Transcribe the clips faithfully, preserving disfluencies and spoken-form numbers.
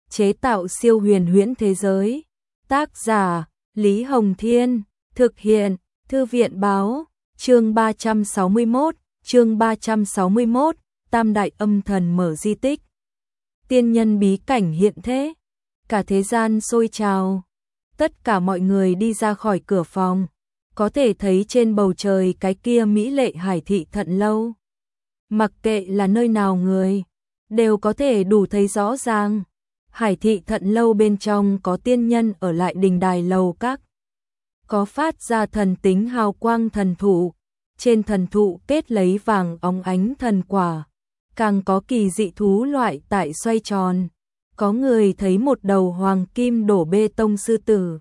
chế tạo siêu huyền huyễn thế giới. Tác giả Lý Hồng Thiên, thực hiện Thư viện Báo, chương ba trăm sáu mươi mốt, chương ba trăm sáu mươi mốt, Tam đại âm thần mở di tích. Tiên nhân bí cảnh hiện thế, cả thế gian sôi trào. Tất cả mọi người đi ra khỏi cửa phòng, có thể thấy trên bầu trời cái kia mỹ lệ hải thị Thận Lâu. Mặc kệ là nơi nào người, đều có thể đủ thấy rõ ràng. Hải thị Thận Lâu bên trong có tiên nhân ở lại đình đài lầu các. Có phát ra thần tính hào quang thần thụ, trên thần thụ kết lấy vàng óng ánh thần quả. Càng có kỳ dị thú loại tại xoay tròn. Có người thấy một đầu hoàng kim đổ bê tông sư tử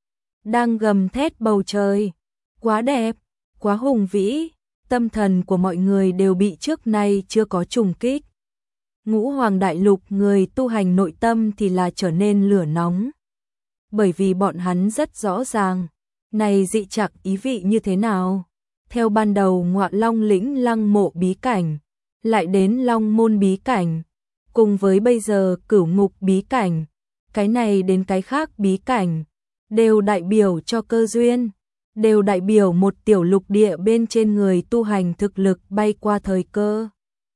đang gầm thét bầu trời. Quá đẹp, quá hùng vĩ, tâm thần của mọi người đều bị trước nay chưa có trùng kích. Ngũ Hoàng Đại Lục người tu hành nội tâm thì là trở nên lửa nóng. Bởi vì bọn hắn rất rõ ràng, này dị trạc ý vị như thế nào. Theo ban đầu Ngọa Long lĩnh lăng mộ bí cảnh, lại đến Long môn bí cảnh, cùng với bây giờ Cửu ngục bí cảnh, cái này đến cái khác bí cảnh, đều đại biểu cho cơ duyên, đều đại biểu một tiểu lục địa bên trên người tu hành thực lực bay qua thời cơ.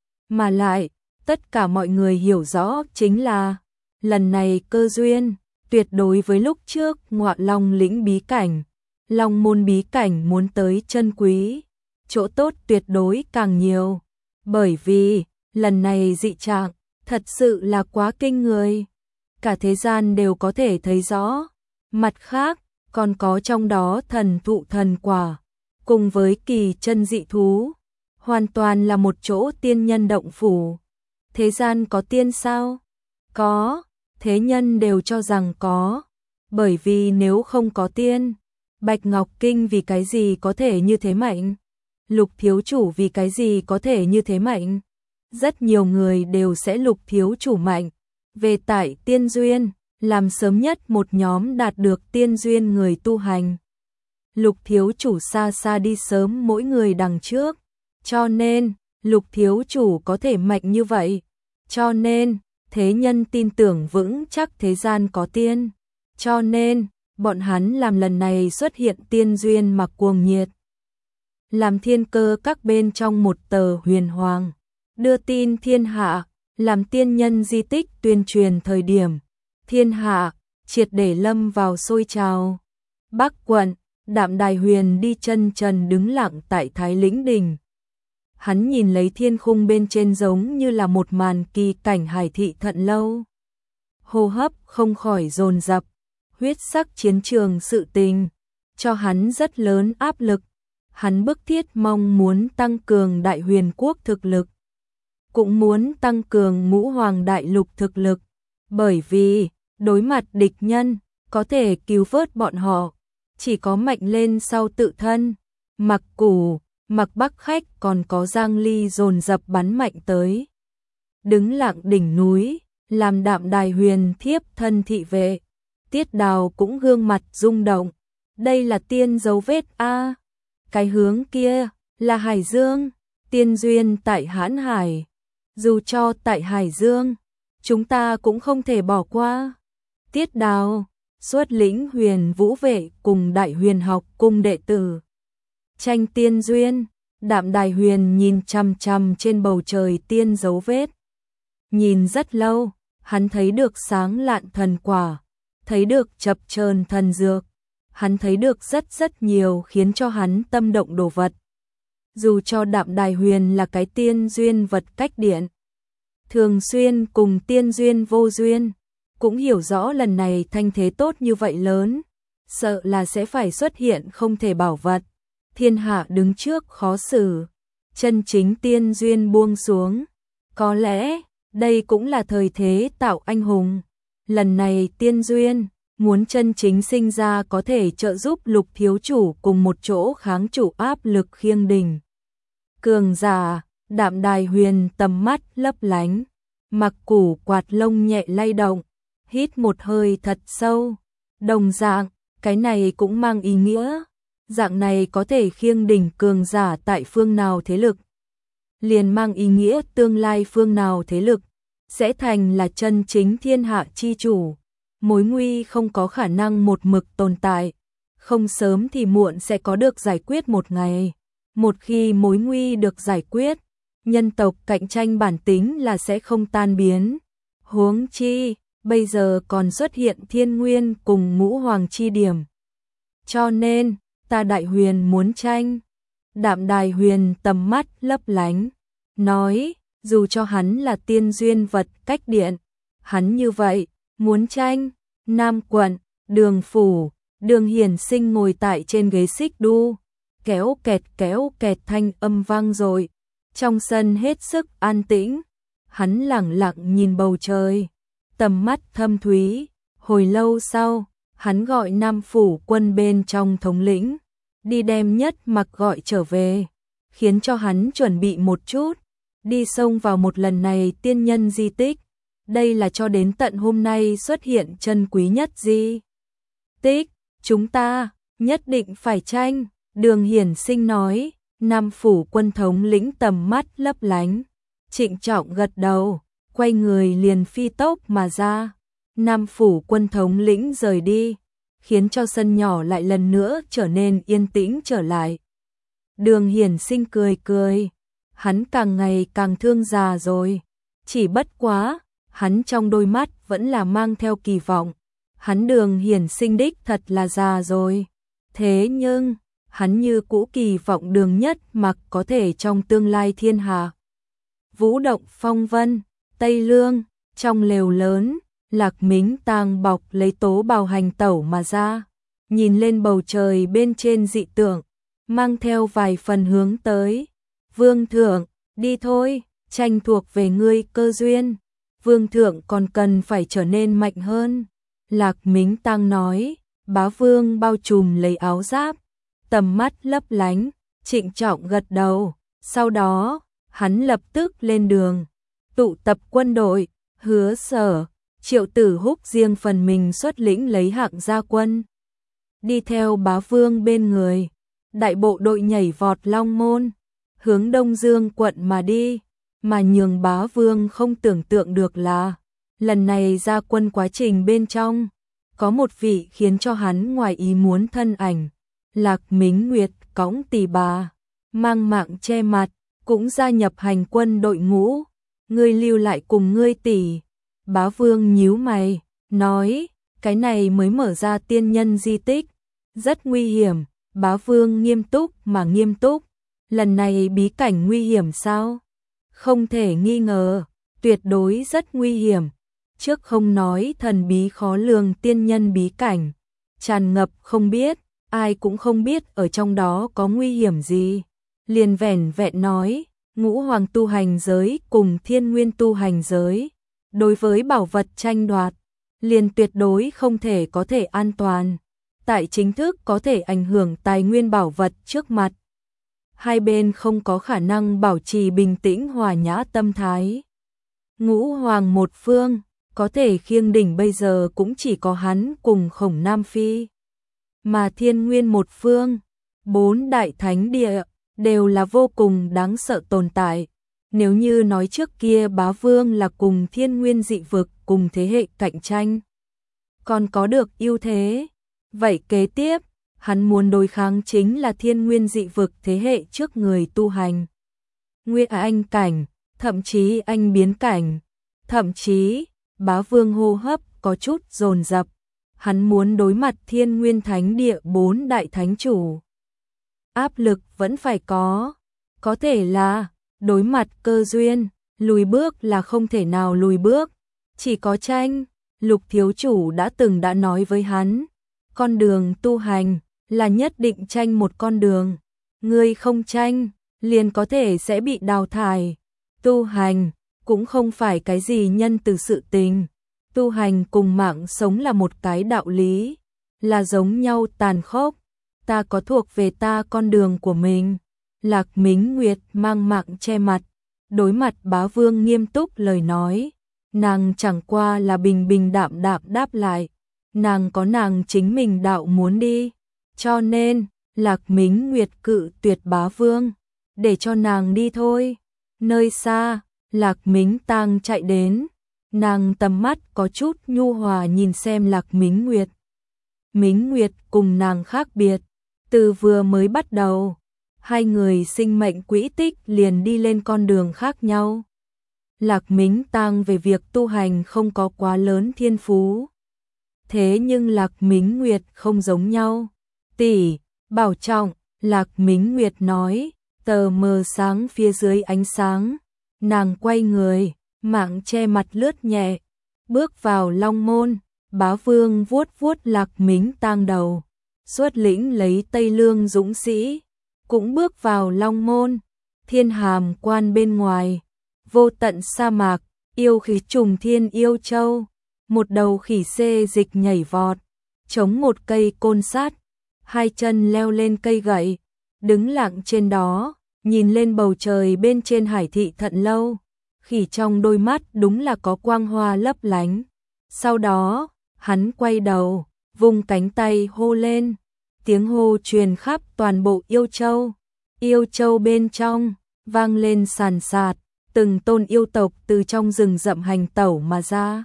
Mà lại, tất cả mọi người hiểu rõ chính là, lần này cơ duyên, tuyệt đối với lúc trước Ngọa Long lĩnh bí cảnh, Long môn bí cảnh muốn tới chân quý, chỗ tốt tuyệt đối càng nhiều. Bởi vì, lần này dị trạng, thật sự là quá kinh người. Cả thế gian đều có thể thấy rõ. Mặt khác, còn có trong đó thần thụ thần quả, cùng với kỳ chân dị thú. Hoàn toàn là một chỗ tiên nhân động phủ. Thế gian có tiên sao? Có, thế nhân đều cho rằng có. Bởi vì nếu không có tiên, Bạch Ngọc Kinh vì cái gì có thể như thế mạnh? Lục thiếu chủ vì cái gì có thể như thế mạnh? Rất nhiều người đều sẽ lục thiếu chủ mạnh. Về tại tiên duyên, làm sớm nhất một nhóm đạt được tiên duyên người tu hành. Lục thiếu chủ xa xa đi sớm mỗi người đằng trước. Cho nên, lục thiếu chủ có thể mạnh như vậy. Cho nên, thế nhân tin tưởng vững chắc thế gian có tiên. Cho nên, bọn hắn làm lần này xuất hiện tiên duyên mà cuồng nhiệt. Làm thiên cơ các bên trong một tờ huyền hoàng, đưa tin thiên hạ, làm tiên nhân di tích tuyên truyền thời điểm. Thiên hạ, triệt để lâm vào sôi trào. Bắc quận, Đạm Đài Huyền đi chân trần đứng lặng tại Thái Lĩnh Đình. Hắn nhìn lấy thiên khung bên trên giống như là một màn kỳ cảnh hải thị Thận Lâu. Hô hấp không khỏi dồn dập, huyết sắc chiến trường sự tình, cho hắn rất lớn áp lực. Hắn bức thiết mong muốn tăng cường Đại Huyền Quốc thực lực, cũng muốn tăng cường Ngũ Hoàng Đại Lục thực lực, bởi vì đối mặt địch nhân, có thể cứu vớt bọn họ, chỉ có mạnh lên sau tự thân. Mặc Củ, Mặc Bắc Khách còn có Giang Ly dồn dập bắn mạnh tới. Đứng lặng đỉnh núi, làm Đạm Đài Huyền thiếp thân thị vệ. Tiết Đào cũng gương mặt rung động. Đây là tiên dấu vết a. Cái hướng kia là Hải Dương, tiên duyên tại Hãn Hải. Dù cho tại Hải Dương, chúng ta cũng không thể bỏ qua. Tiết Đào, xuất lĩnh Huyền Vũ vệ cùng Đại Huyền học cung đệ tử. Tranh tiên duyên, Đạm Đài Huyền nhìn chằm chằm trên bầu trời tiên dấu vết. Nhìn rất lâu, hắn thấy được sáng lạn thần quả, thấy được chập chờn thần dược. Hắn thấy được rất rất nhiều khiến cho hắn tâm động đồ vật. Dù cho Đạm Đài Huyền là cái tiên duyên vật cách điện, thường xuyên cùng tiên duyên vô duyên, cũng hiểu rõ lần này thanh thế tốt như vậy lớn, sợ là sẽ phải xuất hiện không thể bảo vật. Thiên hạ đứng trước khó xử, chân chính tiên duyên buông xuống. Có lẽ, đây cũng là thời thế tạo anh hùng. Lần này tiên duyên, muốn chân chính sinh ra có thể trợ giúp lục thiếu chủ cùng một chỗ kháng chủ áp lực khiêng đình. Cường giả, Đạm Đài Huyền tầm mắt lấp lánh, Mặc Củ quạt lông nhẹ lay động, hít một hơi thật sâu. Đồng dạng, cái này cũng mang ý nghĩa, dạng này có thể khiêng đỉnh cường giả tại phương nào thế lực, liền mang ý nghĩa tương lai phương nào thế lực sẽ thành là chân chính thiên hạ chi chủ. Mối nguy không có khả năng một mực tồn tại, không sớm thì muộn sẽ có được giải quyết một ngày. Một khi mối nguy được giải quyết, nhân tộc cạnh tranh bản tính là sẽ không tan biến. Huống chi, bây giờ còn xuất hiện Thiên Nguyên cùng Ngũ Hoàng chi điểm. Cho nên, ta Đại Huyền muốn tranh. Đạm Đài Huyền tầm mắt lấp lánh, nói, dù cho hắn là tiên duyên vật cách điện, hắn như vậy, muốn tranh. Nam quận, Đường phủ, Đường Hiển Sinh ngồi tại trên ghế xích đu, kéo kẹt kéo kẹt thanh âm vang rồi. Trong sân hết sức an tĩnh, hắn lẳng lặng nhìn bầu trời, tầm mắt thâm thúy. Hồi lâu sau, hắn gọi Nam phủ quân bên trong thống lĩnh, đi đem Nhất Mặc gọi trở về, khiến cho hắn chuẩn bị một chút, đi xông vào một lần này tiên nhân di tích. Đây là cho đến tận hôm nay xuất hiện chân quý nhất di tích, chúng ta nhất định phải tranh. Đường Hiển Sinh nói. Nam phủ quân thống lĩnh tầm mắt lấp lánh, trịnh trọng gật đầu, quay người liền phi tốc mà ra. Nam phủ quân thống lĩnh rời đi, khiến cho sân nhỏ lại lần nữa trở nên yên tĩnh trở lại. Đường Hiển Sinh cười cười, hắn càng ngày càng thương già rồi, chỉ bất quá, hắn trong đôi mắt vẫn là mang theo kỳ vọng. Hắn Đường Hiển Sinh đích thật là già rồi, thế nhưng hắn như cũ kỳ vọng Đường Nhất Mặc có thể trong tương lai thiên hạ vũ động phong vân. Tây Lương, trong lều lớn, Lạc Mính tang bọc lấy tố bào hành tẩu mà ra, nhìn lên bầu trời bên trên dị tượng, mang theo vài phần hướng tới. Vương thượng, đi thôi, tranh thuộc về ngươi cơ duyên, vương thượng còn cần phải trở nên mạnh hơn. Lạc Mính tang nói. Bá vương bao trùm lấy áo giáp, tầm mắt lấp lánh, trịnh trọng gật đầu. Sau đó, hắn lập tức lên đường, tụ tập quân đội. Hứa Sở, Triệu Tử Húc riêng phần mình xuất lĩnh lấy hạng gia quân, đi theo bá vương bên người. Đại bộ đội nhảy vọt Long Môn, hướng Đông Dương quận mà đi. Mà nhường bá vương không tưởng tượng được là, lần này ra quân quá trình bên trong, có một vị khiến cho hắn ngoài ý muốn thân ảnh. Lạc Mính Nguyệt cõng tỷ bà, mang mạng che mặt, cũng gia nhập hành quân đội ngũ. Ngươi lưu lại cùng ngươi tỷ. Bá vương nhíu mày, nói, cái này mới mở ra tiên nhân di tích, rất nguy hiểm. Bá vương nghiêm túc mà nghiêm túc, lần này bí cảnh nguy hiểm sao? Không thể nghi ngờ, tuyệt đối rất nguy hiểm. Trước không nói thần bí khó lường tiên nhân bí cảnh, tràn ngập không biết, ai cũng không biết ở trong đó có nguy hiểm gì. Liền vẻn vẹn nói, Ngũ Hoàng tu hành giới cùng Thiên Nguyên tu hành giới, đối với bảo vật tranh đoạt, liền tuyệt đối không thể có thể an toàn. Tại chính thức có thể ảnh hưởng tài nguyên bảo vật trước mặt, hai bên không có khả năng bảo trì bình tĩnh hòa nhã tâm thái. Ngũ Hoàng một phương, có thể khiêng đỉnh bây giờ cũng chỉ có hắn cùng Khổng Nam Phi. Mà Thiên Nguyên một phương, bốn đại thánh địa, đều là vô cùng đáng sợ tồn tại. Nếu như nói trước kia bá vương là cùng Thiên Nguyên dị vực cùng thế hệ cạnh tranh, còn có được ưu thế, vậy kế tiếp, hắn muốn đối kháng chính là Thiên Nguyên dị vực thế hệ trước người tu hành. Nguyên anh cảnh, thậm chí anh biến cảnh, thậm chí, bá vương hô hấp có chút dồn dập. Hắn muốn đối mặt Thiên Nguyên thánh địa bốn đại thánh chủ. Áp lực vẫn phải có, có thể là đối mặt cơ duyên, lùi bước là không thể nào lùi bước, chỉ có tranh. Lục thiếu chủ đã từng đã nói với hắn, con đường tu hành là nhất định tranh một con đường, ngươi không tranh, liền có thể sẽ bị đào thải. Tu hành cũng không phải cái gì nhân từ sự tình, tu hành cùng mạng sống là một cái đạo lý, là giống nhau tàn khốc. Ta có thuộc về ta con đường của mình. Lạc Mính Nguyệt mang mạng che mặt, đối mặt bá vương nghiêm túc lời nói, nàng chẳng qua là bình bình đạm đạm đáp lại, nàng có nàng chính mình đạo muốn đi, cho nên Lạc Mính Nguyệt cự tuyệt bá vương, để cho nàng đi thôi. Nơi xa, Lạc Mính Tang chạy đến, Nàng tầm mắt có chút nhu hòa nhìn xem Lạc Mính Nguyệt. Mính Nguyệt cùng nàng khác biệt, từ vừa mới bắt đầu, hai người sinh mệnh quỹ tích liền đi lên con đường khác nhau. Lạc Mính Tang về việc tu hành không có quá lớn thiên phú. Thế nhưng Lạc Mính Nguyệt không giống nhau. Tỷ, bảo trọng, Lạc Mính Nguyệt nói, tờ mờ sáng phía dưới ánh sáng. Nàng quay người, mạng che mặt lướt nhẹ, bước vào Long Môn. Bá Vương vuốt vuốt Lạc Mính Tang đầu, xuất lĩnh lấy Tây Lương dũng sĩ, cũng bước vào Long Môn. Thiên Hàm Quan bên ngoài, vô tận sa mạc, yêu khí trùng thiên yêu châu, một đầu khỉ xê dịch nhảy vọt, chống một cây côn sắt, hai chân leo lên cây gậy, đứng lặng trên đó, nhìn lên bầu trời bên trên hải thị Thận Lâu. Khỉ trong đôi mắt đúng là có quang hoa lấp lánh. Sau đó, hắn quay đầu, vung cánh tay hô lên, tiếng hô truyền khắp toàn bộ yêu châu. Yêu châu bên trong, vang lên sàn sạt, từng tôn yêu tộc từ trong rừng rậm hành tẩu mà ra.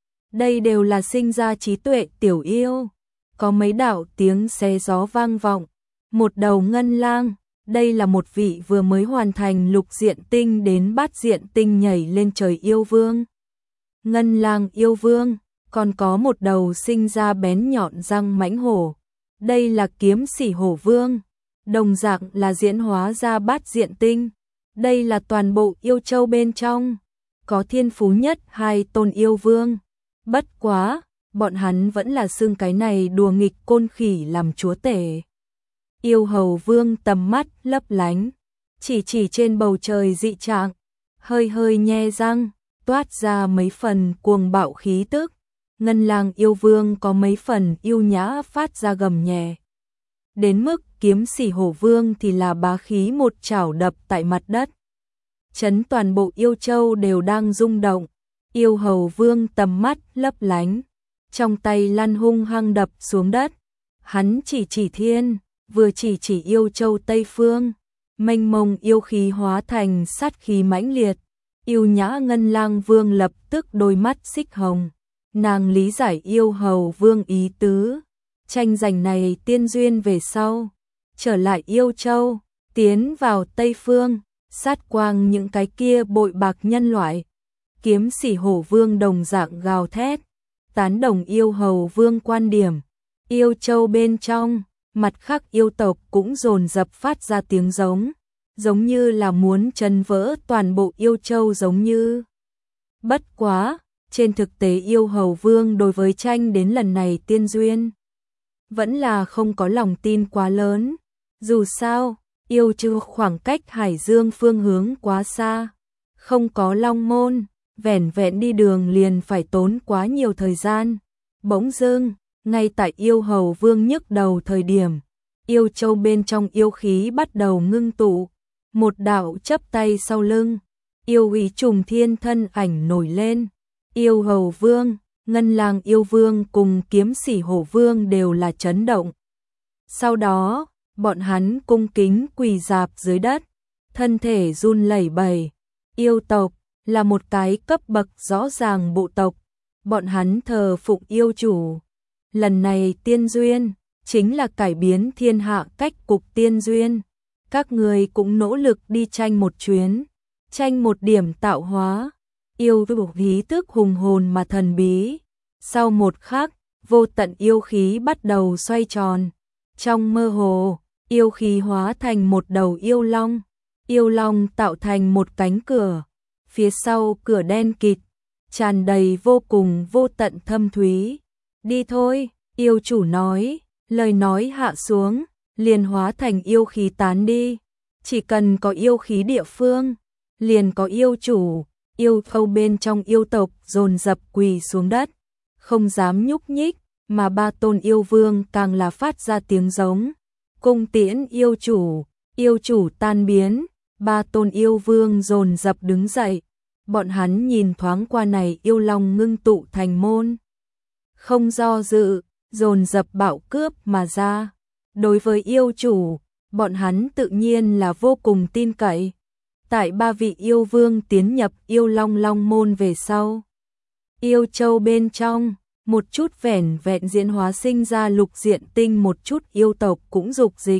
Đây đều là sinh ra trí tuệ tiểu yêu. Có mấy đạo tiếng xé gió vang vọng, một đầu ngân lang, đây là một vị vừa mới hoàn thành lục diện tinh đến bát diện tinh nhảy lên trời yêu vương. Ngân lang yêu vương, còn có một đầu sinh ra bén nhọn răng mãnh hổ. Đây là kiếm sỉ hổ vương, đồng dạng là diễn hóa ra bát diện tinh. Đây là toàn bộ yêu châu bên trong, có thiên phú nhất hai tôn yêu vương. Bất quá, bọn hắn vẫn là xưng cái này đùa nghịch côn khỉ làm chúa tể. Yêu hầu vương tầm mắt lấp lánh, chỉ chỉ trên bầu trời dị trạng, hơi hơi nhe răng, toát ra mấy phần cuồng bạo khí tức. Ngân lang yêu vương có mấy phần yêu nhã phát ra gầm nhẹ. Đến mức kiếm sỉ hổ vương thì là bá khí một chảo đập tại mặt đất. Chấn toàn bộ yêu châu đều đang rung động. Yêu hầu vương tầm mắt lấp lánh, trong tay lăn hung hăng đập xuống đất. Hắn chỉ chỉ thiên, vừa chỉ chỉ yêu châu Tây Phương, mênh mông yêu khí hóa thành sát khí mãnh liệt. Yêu nhã ngân lang vương lập tức đôi mắt xích hồng. Nàng lý giải yêu hầu vương ý tứ, tranh giành này tiên duyên về sau, trở lại yêu châu, tiến vào Tây Phương, sát quang những cái kia bội bạc nhân loại. Kiếm sỉ hổ vương đồng dạng gào thét, tán đồng yêu hầu vương quan điểm. Yêu châu bên trong, mặt khác yêu tộc cũng dồn dập phát ra tiếng giống, giống như là muốn chấn vỡ toàn bộ yêu châu giống như. Bất quá, trên thực tế yêu hầu vương đối với tranh đến lần này tiên duyên, vẫn là không có lòng tin quá lớn. Dù sao, yêu châu khoảng cách Hải Dương phương hướng quá xa, không có Long Môn, vẻn vẹn đi đường liền phải tốn quá nhiều thời gian. Bỗng dưng, ngay tại yêu hầu vương nhức đầu thời điểm, yêu châu bên trong yêu khí bắt đầu ngưng tụ, một đạo chắp tay sau lưng, yêu uy trùng thiên thân ảnh nổi lên. Yêu hầu vương, ngân lang yêu vương cùng kiếm sỉ hổ vương đều là chấn động. Sau đó, bọn hắn cung kính quỳ rạp dưới đất, thân thể run lẩy bẩy. Yêu tộc là một cái cấp bậc rõ ràng bộ tộc, bọn hắn thờ phụng yêu chủ. Lần này tiên duyên chính là cải biến thiên hạ cách cục tiên duyên. Các người cũng nỗ lực đi tranh một chuyến, tranh một điểm tạo hóa. Yêu vực khí tức hùng hồn mà thần bí. Sau một khắc, vô tận yêu khí bắt đầu xoay tròn. Trong mơ hồ, yêu khí hóa thành một đầu yêu long. Yêu long tạo thành một cánh cửa. Phía sau cửa đen kịt, tràn đầy vô cùng vô tận thâm thúy. Đi thôi, yêu chủ nói, lời nói hạ xuống, liền hóa thành yêu khí tán đi. Chỉ cần có yêu khí địa phương, liền có yêu chủ. Yêu khâu bên trong yêu tộc dồn dập quỳ xuống đất, không dám nhúc nhích, mà ba tôn yêu vương càng là phát ra tiếng giống. Cung tiễn yêu chủ, yêu chủ tan biến, ba tôn yêu vương dồn dập đứng dậy. Bọn hắn nhìn thoáng qua này yêu long ngưng tụ thành môn, không do dự, dồn dập bạo cướp mà ra. Đối với yêu chủ, bọn hắn tự nhiên là vô cùng tin cậy. Tại ba vị yêu vương tiến nhập yêu long long môn về sau, Yêu châu bên trong, một chút vẻn vẹn diễn hóa sinh ra lục diện tinh, một chút yêu tộc cũng dục dịch.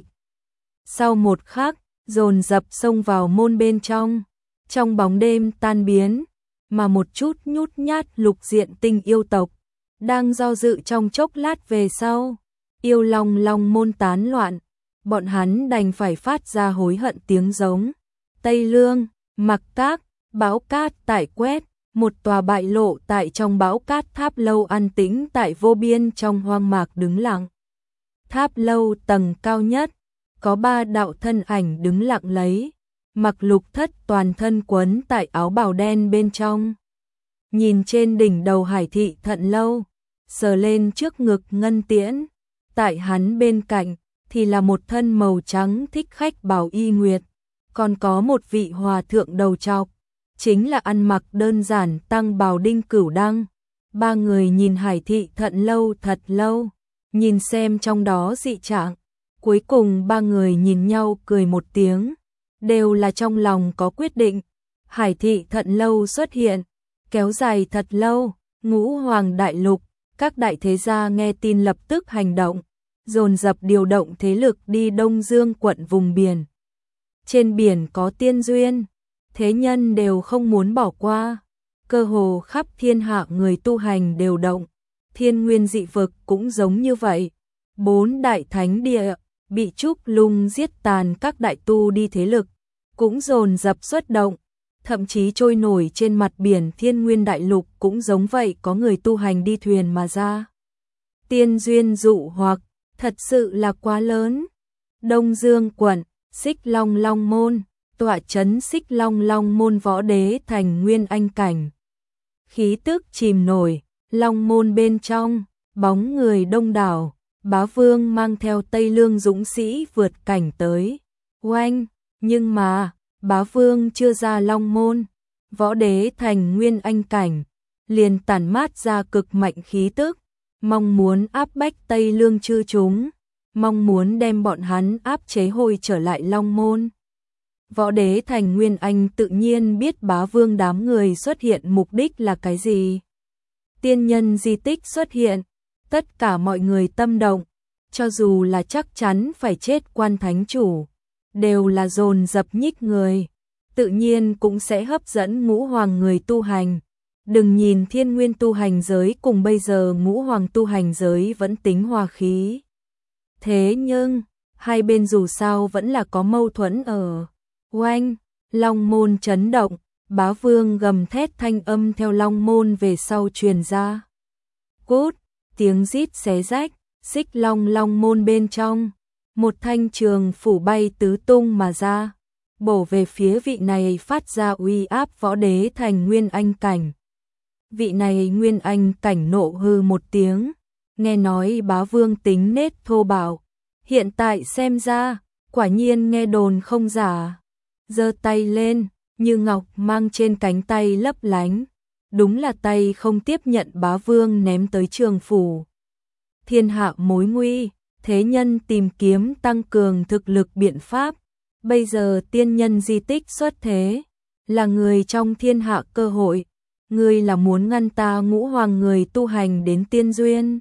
Sau một khắc, dồn dập xông vào môn bên trong, trong bóng đêm tan biến, mà một chút nhút nhát lục diện tinh yêu tộc đang do dự trong chốc lát về sau, yêu long long môn tán loạn, bọn hắn đành phải phát ra hối hận tiếng giống. Tây Lương, Mặc Các, bão cát tại quét, một tòa bại lộ tại trong bão cát tháp lâu an tĩnh tại vô biên trong hoang mạc đứng lặng. Tháp lâu tầng cao nhất, có ba đạo thân ảnh đứng lặng lấy, mặc lục thất toàn thân quấn tại áo bào đen bên trong. Nhìn trên đỉnh đầu Hải Thị Thận Lâu, sờ lên trước ngực ngân tiễn, tại hắn bên cạnh thì là một thân màu trắng thích khách bào y nguyệt, còn có một vị hòa thượng đầu trọc, chính là ăn mặc đơn giản tăng bào Đinh Cửu Đăng. Ba người nhìn Hải Thị Thận Lâu thật lâu, nhìn xem trong đó dị trạng, cuối cùng ba người nhìn nhau cười một tiếng, đều là trong lòng có quyết định. Hải Thị Thận Lâu xuất hiện, kéo dài thật lâu, Ngũ Hoàng Đại Lục, các đại thế gia nghe tin lập tức hành động, dồn dập điều động thế lực đi Đông Dương quận vùng biển. Trên biển có tiên duyên, thế nhân đều không muốn bỏ qua, cơ hồ khắp thiên hạ người tu hành đều động, thiên nguyên dị vực cũng giống như vậy. Bốn đại thánh địa bị Trúc Lung giết tàn, các đại tu đi thế lực cũng dồn dập xuất động, thậm chí trôi nổi trên mặt biển Thiên Nguyên Đại Lục cũng giống vậy, có người tu hành đi thuyền mà ra. Tiên duyên dụ hoặc thật sự là quá lớn. Đông Dương quận, Xích Long Long môn, tọa trấn Xích Long Long môn Võ Đế Thành Nguyên Anh cảnh. Khí tức chìm nổi, Long môn bên trong, bóng người đông đảo, Bá Vương mang theo Tây Lương dũng sĩ vượt cảnh tới. Oanh, nhưng mà Bá Vương chưa ra Long môn, Võ Đế Thành Nguyên Anh cảnh, liền tản mát ra cực mạnh khí tức, mong muốn áp bách Tây Lương chư chúng, mong muốn đem bọn hắn áp chế hồi trở lại Long môn. Võ Đế Thành Nguyên Anh tự nhiên biết Bá Vương đám người xuất hiện mục đích là cái gì. Tiên nhân di tích xuất hiện, tất cả mọi người tâm động, cho dù là chắc chắn phải chết quan thánh chủ, đều là dồn dập nhích người, tự nhiên cũng sẽ hấp dẫn ngũ hoàng người tu hành. Đừng nhìn thiên nguyên tu hành giới cùng bây giờ ngũ hoàng tu hành giới vẫn tính hòa khí. Thế nhưng, hai bên dù sao vẫn là có mâu thuẫn ở. Oanh, Long môn chấn động, Bá Vương gầm thét thanh âm theo Long môn về sau truyền ra. Cút, tiếng rít xé rách, Xích Long Long môn bên trong, một thanh trường phủ bay tứ tung mà ra, bổ về phía vị này phát ra uy áp Võ Đế Thành Nguyên Anh cảnh. Vị này Nguyên Anh cảnh nộ hư một tiếng, nghe nói Bá Vương tính nết thô bạo, hiện tại xem ra, quả nhiên nghe đồn không giả. Giơ tay lên, như ngọc mang trên cánh tay lấp lánh, đúng là tay không tiếp nhận Bá Vương ném tới trường phủ. Thiên hạ mối nguy, thế nhân tìm kiếm tăng cường thực lực biện pháp, bây giờ tiên nhân di tích xuất thế, là người trong thiên hạ cơ hội, ngươi là muốn ngăn ta ngũ hoàng người tu hành đến tiên duyên.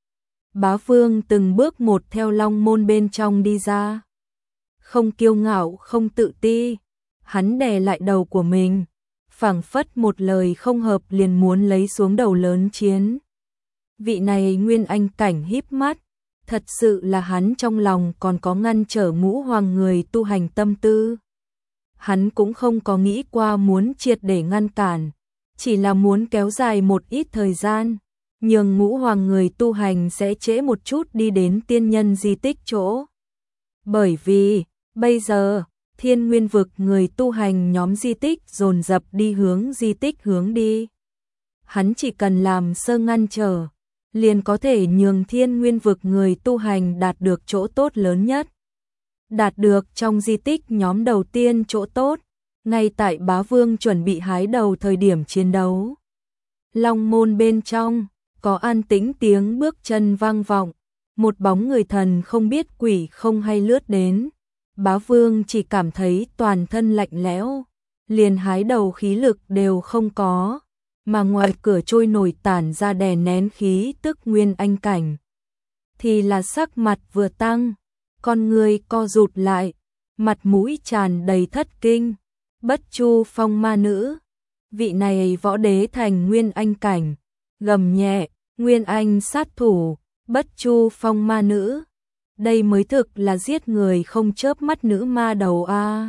Bá Vương từng bước một theo Long môn bên trong đi ra, không kiêu ngạo không tự ti, hắn đè lại đầu của mình, phảng phất một lời không hợp liền muốn lấy xuống đầu lớn chiến. Vị này Nguyên Anh cảnh híp mắt, thật sự là hắn trong lòng còn có ngăn trở ngũ hoàng người tu hành tâm tư. Hắn cũng không có nghĩ qua muốn triệt để ngăn cản, chỉ là muốn kéo dài một ít thời gian, nhường ngũ hoàng người tu hành sẽ trễ một chút đi đến tiên nhân di tích chỗ. Bởi vì, bây giờ, thiên nguyên vực người tu hành nhóm di tích dồn dập đi hướng di tích hướng đi. Hắn chỉ cần làm sơ ngăn trở, liền có thể nhường thiên nguyên vực người tu hành đạt được chỗ tốt lớn nhất. Đạt được trong di tích nhóm đầu tiên chỗ tốt, ngay tại Bá Vương chuẩn bị hái đầu thời điểm chiến đấu. Long môn bên trong, có an tĩnh tiếng bước chân vang vọng, một bóng người thần không biết quỷ không hay lướt đến. Bá Vương chỉ cảm thấy toàn thân lạnh lẽo, liền hái đầu khí lực đều không có. mà ngoài cửa trôi nổi tản ra đè nén khí tức nguyên anh cảnh. Thì là sắc mặt vừa tăng, con người co rụt lại, mặt mũi tràn đầy thất kinh. Bất Chu Phong ma nữ, vị này võ đế thành nguyên anh cảnh, gầm nhẹ, nguyên anh sát thủ, Bất Chu Phong ma nữ. Đây mới thực là giết người không chớp mắt nữ ma đầu a. À.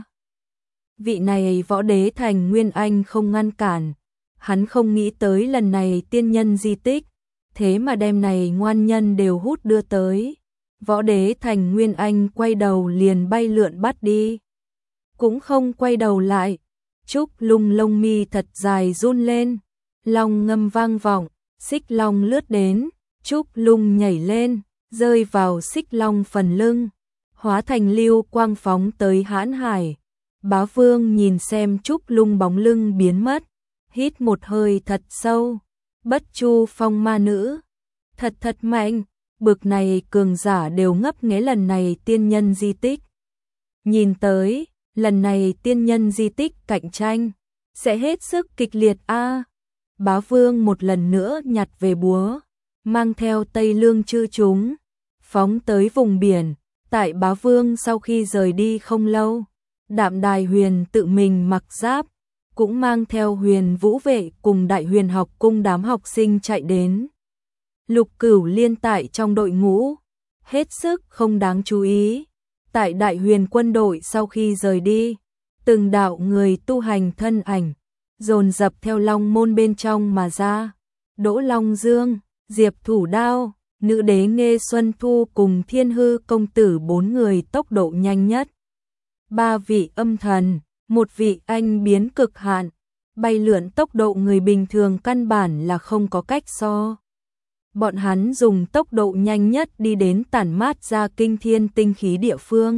Vị này võ đế thành nguyên anh không ngăn cản, hắn không nghĩ tới lần này tiên nhân di tích, thế mà đêm này ngoan nhân đều hút đưa tới. Võ đế thành nguyên anh quay đầu liền bay lượn bắt đi, cũng không quay đầu lại. Trúc Lung lông mi thật dài run lên, long ngâm vang vọng, xích long lướt đến, Trúc Lung nhảy lên, rơi vào xích long phần lưng, hóa thành lưu quang phóng tới hãn hải. Bá Vương nhìn xem Trúc Lung bóng lưng biến mất, hít một hơi thật sâu. Bất Chu Phong ma nữ, thật thật mạnh, bực này cường giả đều ngấp nghé lần này tiên nhân di tích. Nhìn tới, lần này tiên nhân di tích cạnh tranh sẽ hết sức kịch liệt a. À. Bá Vương một lần nữa nhặt về búa, mang theo Tây Lương chư chúng, phóng tới vùng biển. Tại Bá Vương sau khi rời đi không lâu, Đạm Đài Huyền tự mình mặc giáp, cũng mang theo Huyền Vũ vệ cùng Đại Huyền học cung đám học sinh chạy đến. Lục Cửu Liên tại trong đội ngũ, hết sức không đáng chú ý. Tại Đại Huyền quân đội sau khi rời đi, từng đạo người tu hành thân ảnh dồn dập theo Long môn bên trong mà ra. Đỗ Long Dương, Diệp Thủ Đao, Nữ đế Nghê Xuân Thu cùng Thiên Hư công tử bốn người tốc độ nhanh nhất. Ba vị âm thần, một vị anh biến cực hạn, bay lượn tốc độ người bình thường căn bản là không có cách so. Bọn hắn dùng tốc độ nhanh nhất đi đến tản mát ra kinh thiên tinh khí địa phương.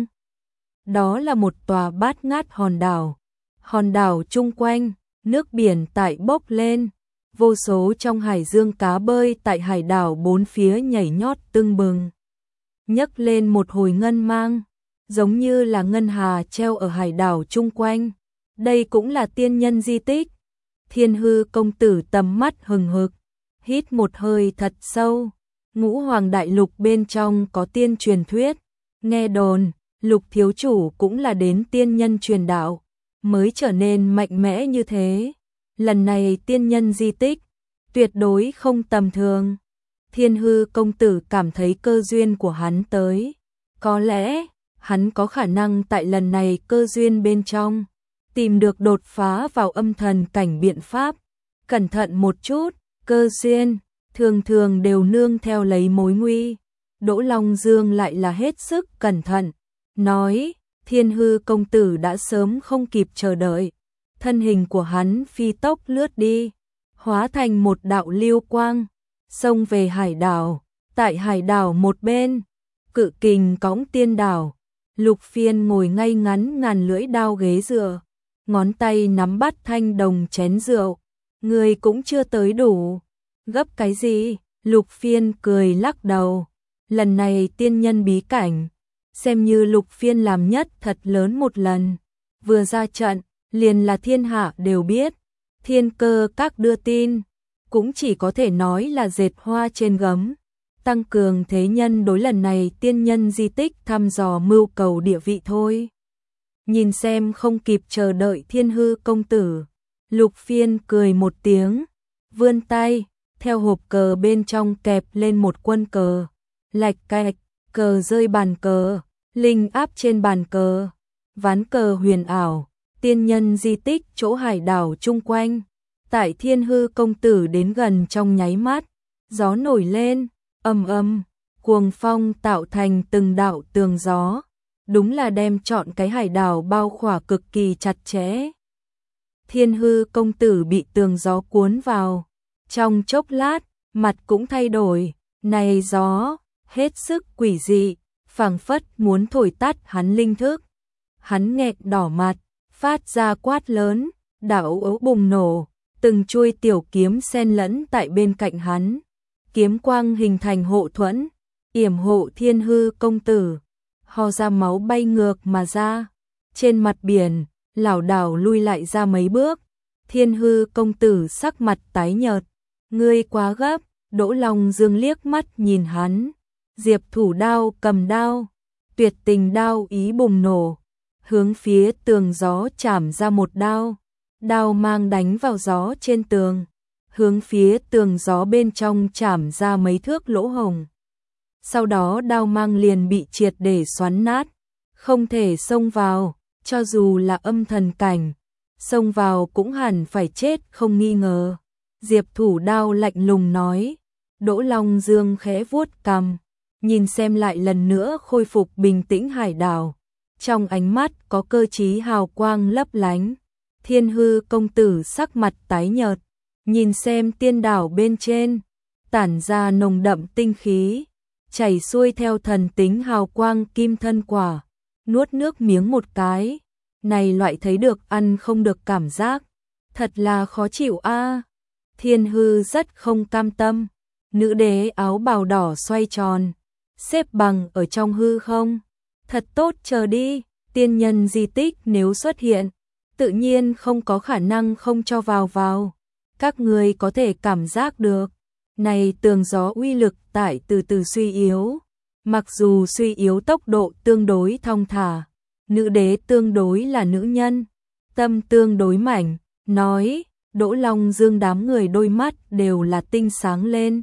Đó là một tòa bát ngát hòn đảo. Hòn đảo chung quanh, nước biển tại bốc lên, vô số trong hải dương cá bơi tại hải đảo bốn phía nhảy nhót tưng bừng. Nhấc lên một hồi ngân mang, giống như là ngân hà treo ở hải đảo chung quanh. Đây cũng là tiên nhân di tích. Thiên Hư công tử tầm mắt hừng hực, hít một hơi thật sâu. Ngũ Hoàng đại lục bên trong có tiên truyền thuyết, nghe đồn Lục thiếu chủ cũng là đến tiên nhân truyền đạo mới trở nên mạnh mẽ như thế. Lần này tiên nhân di tích tuyệt đối không tầm thường. Thiên Hư công tử cảm thấy cơ duyên của hắn tới, có lẽ hắn có khả năng tại lần này cơ duyên bên trong tìm được đột phá vào âm thần cảnh biện pháp. Cẩn thận một chút, cơ duyên thường thường đều nương theo lấy mối nguy. Đỗ Long Dương lại là hết sức cẩn thận, nói. Thiên Hư công tử đã sớm không kịp chờ đợi, thân hình của hắn phi tốc lướt đi, hóa thành một đạo lưu quang, xông về hải đảo. Tại hải đảo một bên, Cự Kình cõng tiên đảo, Lục Phiên ngồi ngay ngắn ngàn lưỡi đao ghế dựa, ngón tay nắm bắt thanh đồng chén rượu. Người cũng chưa tới đủ, gấp cái gì? Lục Phiên cười lắc đầu. Lần này tiên nhân bí cảnh, xem như Lục Phiên làm nhất thật lớn một lần. Vừa ra trận, liền là thiên hạ đều biết. Thiên Cơ các đưa tin, cũng chỉ có thể nói là dệt hoa trên gấm. Tăng cường thế nhân đối lần này tiên nhân di tích thăm dò mưu cầu địa vị thôi. Nhìn xem không kịp chờ đợi Thiên Hư công tử, Lục Phiên cười một tiếng, vươn tay, theo hộp cờ bên trong kẹp lên một quân cờ. Lạch cạch, cờ rơi bàn cờ, linh áp trên bàn cờ, ván cờ huyền ảo, tiên nhân di tích chỗ hải đảo chung quanh. Tại Thiên Hư công tử đến gần trong nháy mắt, gió nổi lên, ầm ầm, cuồng phong tạo thành từng đạo tường gió, đúng là đem trọn cái hải đảo bao khỏa cực kỳ chặt chẽ. Thiên Hư công tử bị tường gió cuốn vào, trong chốc lát, mặt cũng thay đổi. Này gió, hết sức quỷ dị, phảng phất muốn thổi tắt hắn linh thức. Hắn nghẹt đỏ mặt, phát ra quát lớn, đạo ấu bùng nổ, từng chuôi tiểu kiếm xen lẫn tại bên cạnh hắn. Kiếm quang hình thành hộ thuẫn, yểm hộ Thiên Hư công tử. Ho ra máu bay ngược mà ra, trên mặt biển, lảo đảo lui lại ra mấy bước. Thiên Hư công tử sắc mặt tái nhợt, ngươi quá gấp. Đỗ Long Dương liếc mắt nhìn hắn, Diệp Thủ đao cầm đao, tuyệt tình đao ý bùng nổ, hướng phía tường gió chảm ra một đao, đao mang đánh vào gió trên tường, hướng phía tường gió bên trong chảm ra mấy thước lỗ hổng. Sau đó đao mang liền bị triệt để xoắn nát, không thể xông vào, cho dù là âm thần cảnh, xông vào cũng hẳn phải chết không nghi ngờ. Diệp Thủ đao lạnh lùng nói. Đỗ Long Dương khẽ vuốt cằm, nhìn xem lại lần nữa khôi phục bình tĩnh hải đảo. Trong ánh mắt có cơ trí hào quang lấp lánh. Thiên Hư công tử sắc mặt tái nhợt, nhìn xem tiên đảo bên trên, tản ra nồng đậm tinh khí, chảy xuôi theo thần tính hào quang kim thân quả, nuốt nước miếng một cái. Này loại thấy được ăn không được cảm giác, thật là khó chịu a. À. Thiên Hư rất không cam tâm. Nữ đế áo bào đỏ xoay tròn, xếp bằng ở trong hư không. Thật tốt, chờ đi, tiên nhân di tích nếu xuất hiện, tự nhiên không có khả năng không cho vào vào. Các người có thể cảm giác được, này tường gió uy lực tại từ từ suy yếu. Mặc dù suy yếu tốc độ tương đối thong thả, nữ đế tương đối là nữ nhân, tâm tương đối mảnh, nói. Đỗ Long Dương đám người đôi mắt đều là tinh sáng lên.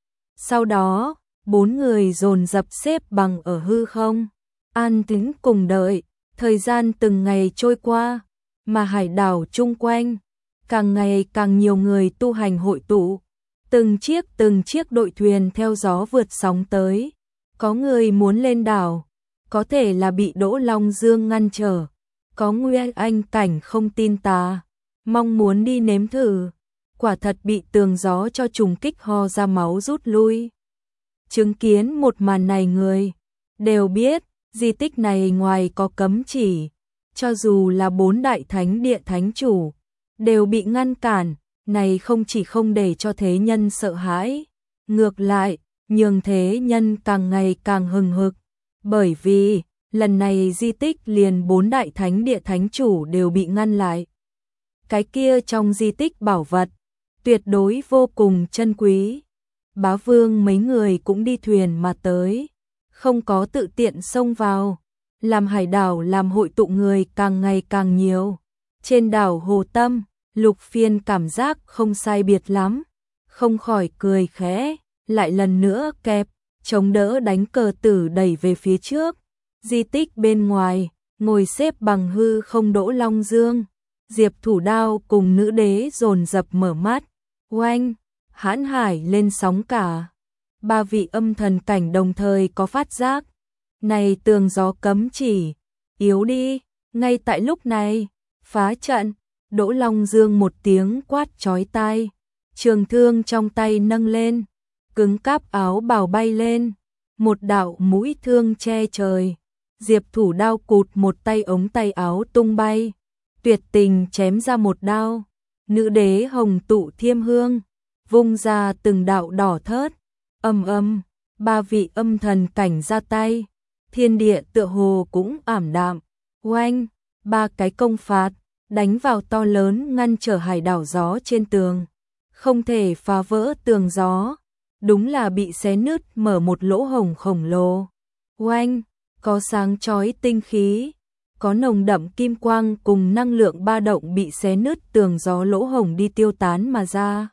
Sau đó, bốn người dồn dập xếp bằng ở hư không, an tĩnh cùng đợi. Thời gian từng ngày trôi qua, mà hải đảo chung quanh, càng ngày càng nhiều người tu hành hội tụ. Từng chiếc từng chiếc đội thuyền theo gió vượt sóng tới. Có người muốn lên đảo, có thể là bị Đỗ Long Dương ngăn trở. Có Nguyên Anh cảnh không tin tà, mong muốn đi nếm thử, quả thật bị tường gió cho trùng kích ho ra máu rút lui. Chứng kiến một màn này người đều biết, di tích này ngoài có cấm chỉ, cho dù là bốn đại thánh địa thánh chủ, đều bị ngăn cản. Này không chỉ không để cho thế nhân sợ hãi, ngược lại, nhường thế nhân càng ngày càng hừng hực. Bởi vì, lần này di tích liền bốn đại thánh địa thánh chủ đều bị ngăn lại. Cái kia trong di tích bảo vật, tuyệt đối vô cùng chân quý. Bá Vương mấy người cũng đi thuyền mà tới, không có tự tiện xông vào. Làm hải đảo làm hội tụ người càng ngày càng nhiều. Trên đảo Hồ Tâm, Lục Phiên cảm giác không sai biệt lắm, không khỏi cười khẽ, lại lần nữa kẹp, chống đỡ đánh cờ tử đẩy về phía trước. Di tích bên ngoài, ngồi xếp bằng hư không Đỗ Long Dương, Diệp Thủ đao cùng nữ đế dồn dập mở mắt. Oanh, hãn hải lên sóng cả. Ba vị âm thần cảnh đồng thời có phát giác. Này tường gió cấm chỉ, yếu đi. Ngay tại lúc này, phá trận. Đỗ Long Dương một tiếng quát chói tai, trường thương trong tay nâng lên, cứng cáp áo bào bay lên, một đạo mũi thương che trời. Diệp Thủ đao cụt một tay ống tay áo tung bay, tuyệt tình chém ra một đao. Nữ đế hồng tụ thiêm hương, vung ra từng đạo đỏ thớt, âm âm, ba vị âm thần cảnh ra tay, thiên địa tựa hồ cũng ảm đạm. Oanh, ba cái công phạt đánh vào to lớn ngăn trở hải đảo gió trên tường, không thể phá vỡ tường gió, đúng là bị xé nứt mở một lỗ hổng khổng lồ. Oanh, có sáng chói tinh khí, có nồng đậm kim quang cùng năng lượng ba động bị xé nứt tường gió lỗ hổng đi tiêu tán mà ra.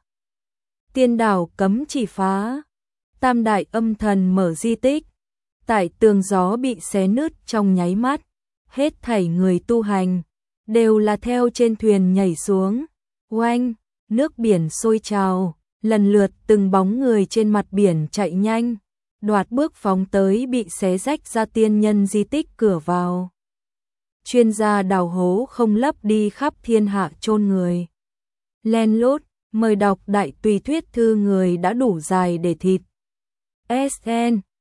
Tiên đảo cấm chỉ phá, tam đại âm thần mở di tích, tại tường gió bị xé nứt trong nháy mắt, hết thảy người tu hành đều là theo trên thuyền nhảy xuống. Oanh, nước biển sôi trào, lần lượt từng bóng người trên mặt biển chạy nhanh, đoạt bước phóng tới bị xé rách ra tiên nhân di tích cửa vào. Chuyên gia đào hố không lấp đi khắp thiên hạ chôn người. Len lút, mời đọc đại tùy thuyết thư người đã đủ dài để thịt. ét en